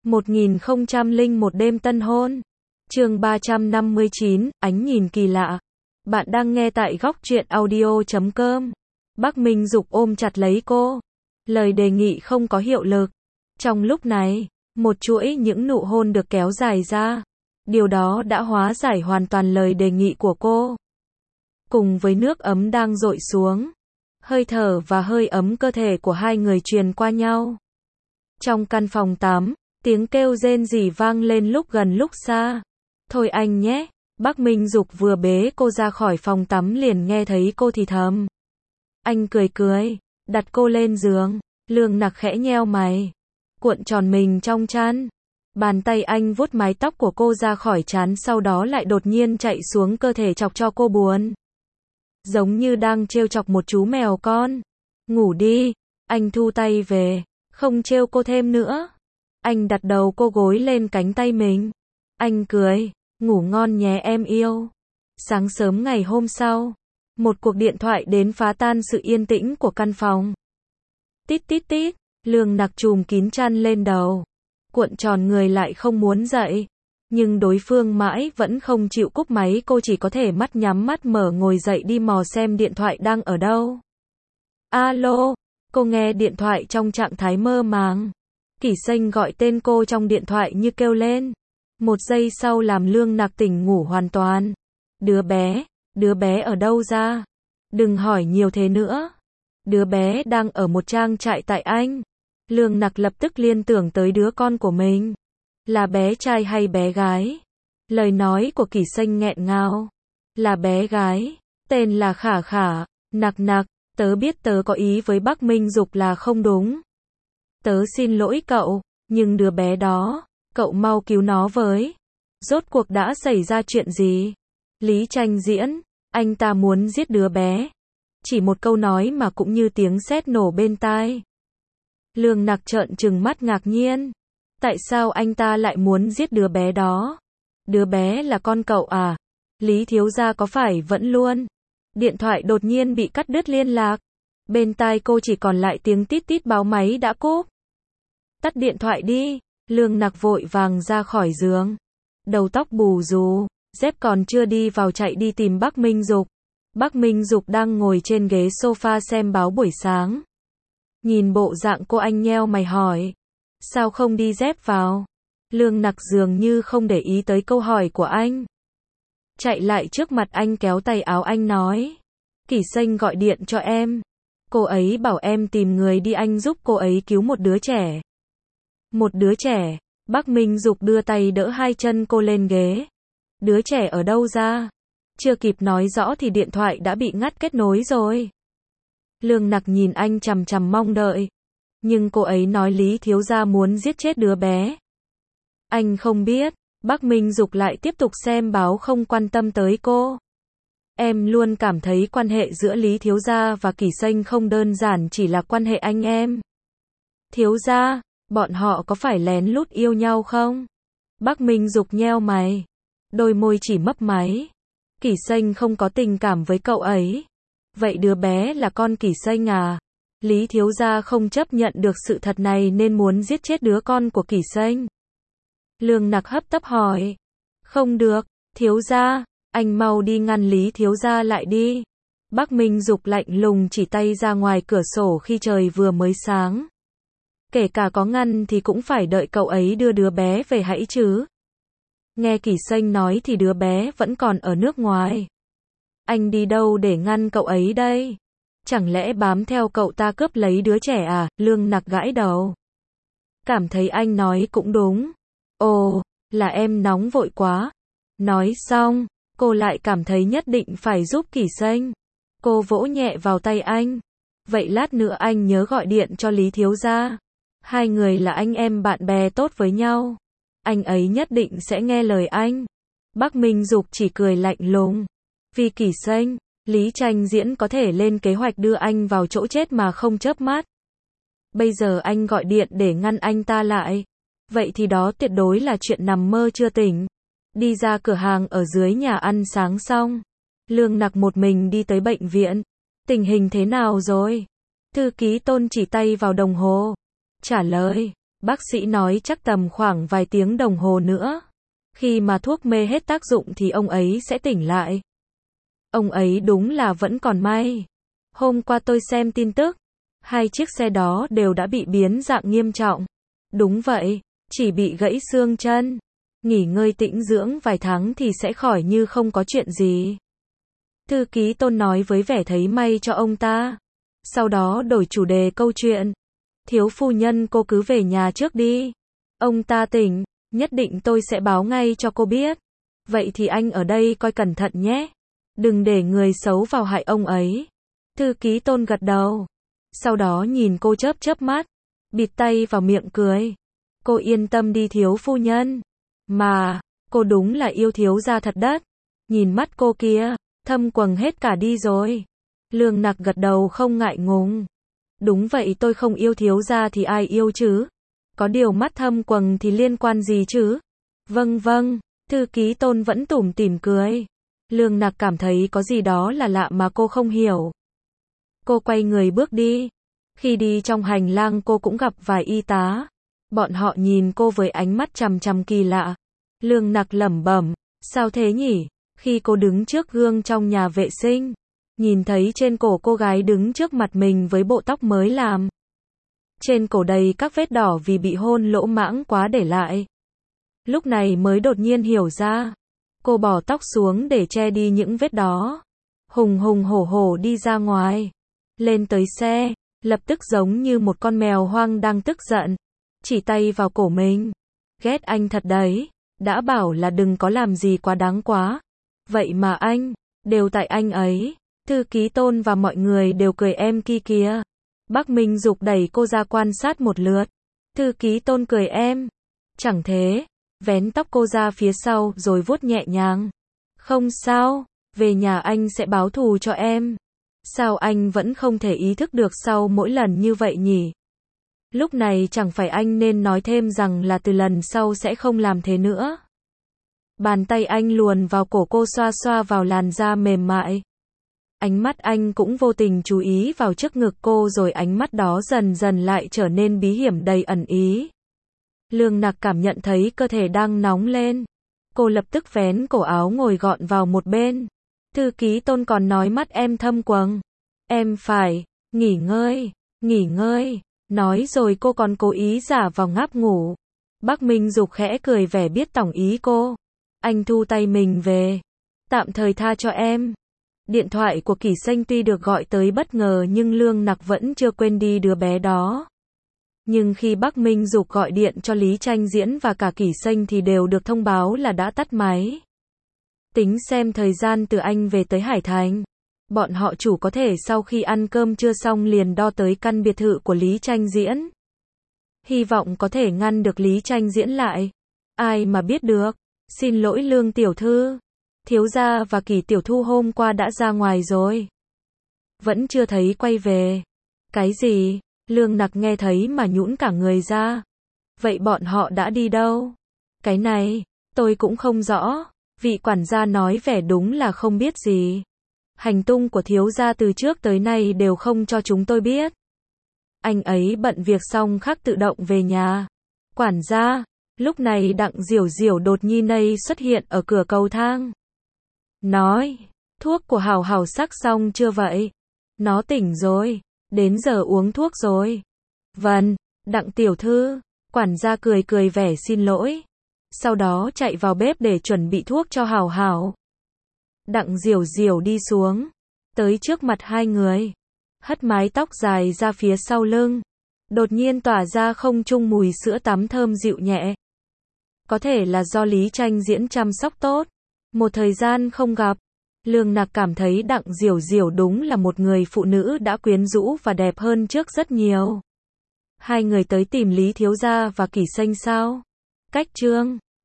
1001 đêm tân hôn. Chương 359, ánh nhìn kỳ lạ. Bạn đang nghe tại góc truyện audio.com. Bắc Minh Dục ôm chặt lấy cô. Lời đề nghị không có hiệu lực. Trong lúc này, một chuỗi những nụ hôn được kéo dài ra. Điều đó đã hóa giải hoàn toàn lời đề nghị của cô. Cùng với nước ấm đang dội xuống, hơi thở và hơi ấm cơ thể của hai người truyền qua nhau. Trong căn phòng tắm, tiếng kêu rên rỉ vang lên lúc gần lúc xa. Thôi anh nhé. Bắc Minh Dục vừa bế cô ra khỏi phòng tắm liền nghe thấy cô thì thầm. Anh cười cười, đặt cô lên giường. Lương Nặc khẽ nheo mày, cuộn tròn mình trong chăn. Bàn tay anh vuốt mái tóc của cô ra khỏi trán, sau đó lại đột nhiên chạy xuống cơ thể chọc cho cô buồn. Giống như đang trêu chọc một chú mèo con. Ngủ đi. Anh thu tay về, không trêu cô thêm nữa. Anh đặt đầu cô gối lên cánh tay mình. Anh cười, ngủ ngon nhé em yêu. Sáng sớm ngày hôm sau, một cuộc điện thoại đến phá tan sự yên tĩnh của căn phòng. Tít tít tít, Lương Nặc chùm kín chăn lên đầu, cuộn tròn người lại không muốn dậy. Nhưng đối phương mãi vẫn không chịu cúp máy, cô chỉ có thể mắt nhắm mắt mở ngồi dậy đi mò xem điện thoại đang ở đâu. Alo, cô nghe điện thoại trong trạng thái mơ màng. Kỷ Xanh gọi tên cô trong điện thoại như kêu lên. Một giây sau làm Lương Nặc tỉnh ngủ hoàn toàn. Đứa bé ở đâu ra? Đừng hỏi nhiều thế nữa. Đứa bé đang ở một trang trại tại Anh. Lương Nặc lập tức liên tưởng tới đứa con của mình. Là bé trai hay bé gái? Lời nói của Kỷ Xanh nghẹn ngào. Là bé gái, tên là Khả Khả. Nặc, tớ biết tớ có ý với Bắc Minh Dục là không đúng. Tớ xin lỗi cậu, nhưng đứa bé đó, cậu mau cứu nó với. Rốt cuộc đã xảy ra chuyện gì? Lý Tranh diễn, anh ta muốn giết đứa bé. Chỉ một câu nói mà cũng như tiếng sét nổ bên tai. Lương Nặc trợn trừng mắt ngạc nhiên. Tại sao anh ta lại muốn giết đứa bé đó? Đứa bé là con cậu à? Lý thiếu gia có phải vẫn luôn? Điện thoại đột nhiên bị cắt đứt liên lạc. Bên tai cô chỉ còn lại tiếng tít tít báo máy đã cúp. Tắt điện thoại đi. Lương Nặc vội vàng ra khỏi giường. Đầu tóc bù rù, dép còn chưa đi vào chạy đi tìm Bắc Minh Dục. Bắc Minh Dục đang ngồi trên ghế sofa xem báo buổi sáng. Nhìn bộ dạng cô, anh nheo mày hỏi. Sao không đi dép vào? Lương Nặc dường như không để ý tới câu hỏi của anh. Chạy lại trước mặt anh kéo tay áo anh nói. Kỷ Xanh gọi điện cho em. Cô ấy bảo em tìm người đi Anh giúp cô ấy cứu một đứa trẻ. Một đứa trẻ? Bắc Minh Dục đưa tay đỡ hai chân cô lên ghế. Đứa trẻ ở đâu ra? Chưa kịp nói rõ thì điện thoại đã bị ngắt kết nối rồi. Lương Nặc nhìn anh chằm chằm mong đợi. Nhưng cô ấy nói Lý thiếu gia muốn giết chết đứa bé. Anh không biết. Bắc Minh Dục lại tiếp tục xem báo, không quan tâm tới cô. Em luôn cảm thấy quan hệ giữa Lý thiếu gia và Kỷ Xanh không đơn giản chỉ là quan hệ anh em. Thiếu gia, bọn họ có phải lén lút yêu nhau không? Bắc Minh Dục nheo mày, đôi môi chỉ mấp máy. Kỷ Xanh không có tình cảm với cậu ấy. Vậy đứa bé là con Kỷ Xanh à? Lý thiếu gia không chấp nhận được sự thật này nên muốn giết chết đứa con của Kỷ Xanh. Lương Nặc hấp tấp hỏi. Không được, thiếu gia, anh mau đi ngăn Lý thiếu gia lại đi. Bắc Minh Dục lạnh lùng chỉ tay ra ngoài cửa sổ khi trời vừa mới sáng. Kể cả có ngăn thì cũng phải đợi cậu ấy đưa đứa bé về hãy chứ. Nghe Kỷ Xanh nói thì đứa bé vẫn còn ở nước ngoài. Anh đi đâu để ngăn cậu ấy đây? Chẳng lẽ bám theo cậu ta cướp lấy đứa trẻ à? Lương Nặc gãi đầu. Cảm thấy anh nói cũng đúng. Ồ, là em nóng vội quá. Nói xong, cô lại cảm thấy nhất định phải giúp Kỷ Xanh. Cô vỗ nhẹ vào tay anh. Vậy lát nữa anh nhớ gọi điện cho Lý thiếu gia. Hai người là anh em bạn bè tốt với nhau. Anh ấy nhất định sẽ nghe lời anh. Bắc Minh Dục chỉ cười lạnh lùng. Vì Kỷ Xanh, Lý Tranh diễn có thể lên kế hoạch đưa anh vào chỗ chết mà không chớp mắt. Bây giờ anh gọi điện để ngăn anh ta lại. Vậy thì đó tuyệt đối là chuyện nằm mơ chưa tỉnh. Đi ra cửa hàng ở dưới nhà ăn sáng xong, Lương Nặc một mình đi tới bệnh viện. Tình hình thế nào rồi? Thư ký Tôn chỉ tay vào đồng hồ. Trả lời, Bác sĩ nói chắc tầm khoảng vài tiếng đồng hồ nữa. Khi mà thuốc mê hết tác dụng thì ông ấy sẽ tỉnh lại. Ông ấy đúng là vẫn còn may. Hôm qua tôi xem tin tức, 2 chiếc xe đó đều đã bị biến dạng nghiêm trọng. Đúng vậy, chỉ bị gãy xương chân. Nghỉ ngơi tĩnh dưỡng vài tháng thì sẽ khỏi như không có chuyện gì. Thư ký Tôn nói với vẻ thấy may cho ông ta. Sau đó đổi chủ đề câu chuyện. Thiếu phu nhân cô cứ về nhà trước đi. Ông ta tỉnh, nhất định tôi sẽ báo ngay cho cô biết. Vậy thì anh ở đây coi cẩn thận nhé. Đừng để người xấu vào hại ông ấy. Thư ký Tôn gật đầu. Sau đó nhìn cô chớp chớp mắt, bịt tay vào miệng cười. Cô yên tâm đi thiếu phu nhân. Mà, cô đúng là yêu thiếu gia thật đất. Nhìn mắt cô kia, thâm quầng hết cả đi rồi. Lương Nặc gật đầu không ngại ngùng. Đúng vậy tôi không yêu thiếu gia thì ai yêu chứ? Có điều mắt thâm quầng thì liên quan gì chứ? Vâng vâng, thư ký Tôn vẫn tủm tỉm cười. Lương Nặc cảm thấy có gì đó là lạ mà cô không hiểu. Cô quay người bước đi. Khi đi trong hành lang cô cũng gặp vài y tá. Bọn họ nhìn cô với ánh mắt chằm chằm kỳ lạ. Lương Nặc lẩm bẩm, sao thế nhỉ? Khi cô đứng trước gương trong nhà vệ sinh, nhìn thấy trên cổ cô gái đứng trước mặt mình với bộ tóc mới làm. Trên cổ đầy các vết đỏ vì bị hôn lỗ mãng quá để lại. Lúc này mới đột nhiên hiểu ra. Cô bỏ tóc xuống để che đi những vết đó. Hùng hùng hổ hổ đi ra ngoài. Lên tới xe, lập tức giống như một con mèo hoang đang tức giận. Chỉ tay vào cổ mình. Ghét anh thật đấy. Đã bảo là đừng có làm gì quá đáng quá. Vậy mà anh, đều tại anh ấy. Thư ký Tôn và mọi người đều cười em kia. Bác Minh Dục đẩy cô ra quan sát một lượt. Thư ký Tôn cười em. Chẳng thế. Vén tóc cô ra phía sau rồi vuốt nhẹ nhàng. Không sao, về nhà anh sẽ báo thù cho em. Sao anh vẫn không thể ý thức được sau mỗi lần như vậy nhỉ? Lúc này chẳng phải anh nên nói thêm rằng là từ lần sau sẽ không làm thế nữa. Bàn tay anh luồn vào cổ cô xoa xoa vào làn da mềm mại. Ánh mắt anh cũng vô tình chú ý vào trước ngực cô rồi ánh mắt đó dần dần lại trở nên bí hiểm đầy ẩn ý. Lương Nặc cảm nhận thấy cơ thể đang nóng lên. Cô lập tức vén cổ áo ngồi gọn vào một bên. Thư ký Tôn còn nói mắt em thâm quầng. Em phải, nghỉ ngơi. Nói rồi cô còn cố ý giả vào ngáp ngủ. Bác Minh Dục khẽ cười vẻ biết tỏng ý cô. Anh thu tay mình về. Tạm thời tha cho em. Điện thoại của Kỷ Xanh tuy được gọi tới bất ngờ nhưng Lương Nặc vẫn chưa quên đi đứa bé đó. Nhưng khi Bác Minh Dục gọi điện cho Lý Tranh Diễn và cả Kỷ Xanh thì đều được thông báo là đã tắt máy. Tính xem thời gian từ anh về tới Hải Thành. Bọn họ chủ có thể sau khi ăn cơm trưa xong liền đo tới căn biệt thự của Lý Tranh Diễn. Hy vọng có thể ngăn được Lý Tranh Diễn lại. Ai mà biết được. Xin lỗi Lương tiểu thư. Thiếu gia và Kỷ tiểu thư hôm qua đã ra ngoài rồi. Vẫn chưa thấy quay về. Cái gì? Lương Nặc nghe thấy mà nhũn cả người ra. Vậy bọn họ đã đi đâu? Cái này, tôi cũng không rõ. Vị quản gia nói vẻ đúng là không biết gì. Hành tung của thiếu gia từ trước tới nay đều không cho chúng tôi biết. Anh ấy bận việc xong khắc tự động về nhà. Quản gia, lúc này Đặng Diểu Diểu đột nhiên đây xuất hiện ở cửa cầu thang. Nói, thuốc của Hảo Hảo sắc xong chưa vậy? Nó tỉnh rồi, đến giờ uống thuốc rồi. Vâng, Đặng tiểu thư, quản gia cười cười vẻ xin lỗi. Sau đó chạy vào bếp để chuẩn bị thuốc cho Hảo Hảo. Đặng Diểu Diểu đi xuống, tới trước mặt hai người, hất mái tóc dài ra phía sau lưng. Đột nhiên tỏa ra không trung mùi sữa tắm thơm dịu nhẹ. Có thể là do Lý Tranh Diễn chăm sóc tốt. Một thời gian không gặp, Lương Nặc cảm thấy Đặng Diểu Diểu đúng là một người phụ nữ đã quyến rũ và đẹp hơn trước rất nhiều. Hai người tới tìm Lý thiếu gia và Kỷ Xanh sao? Cách chương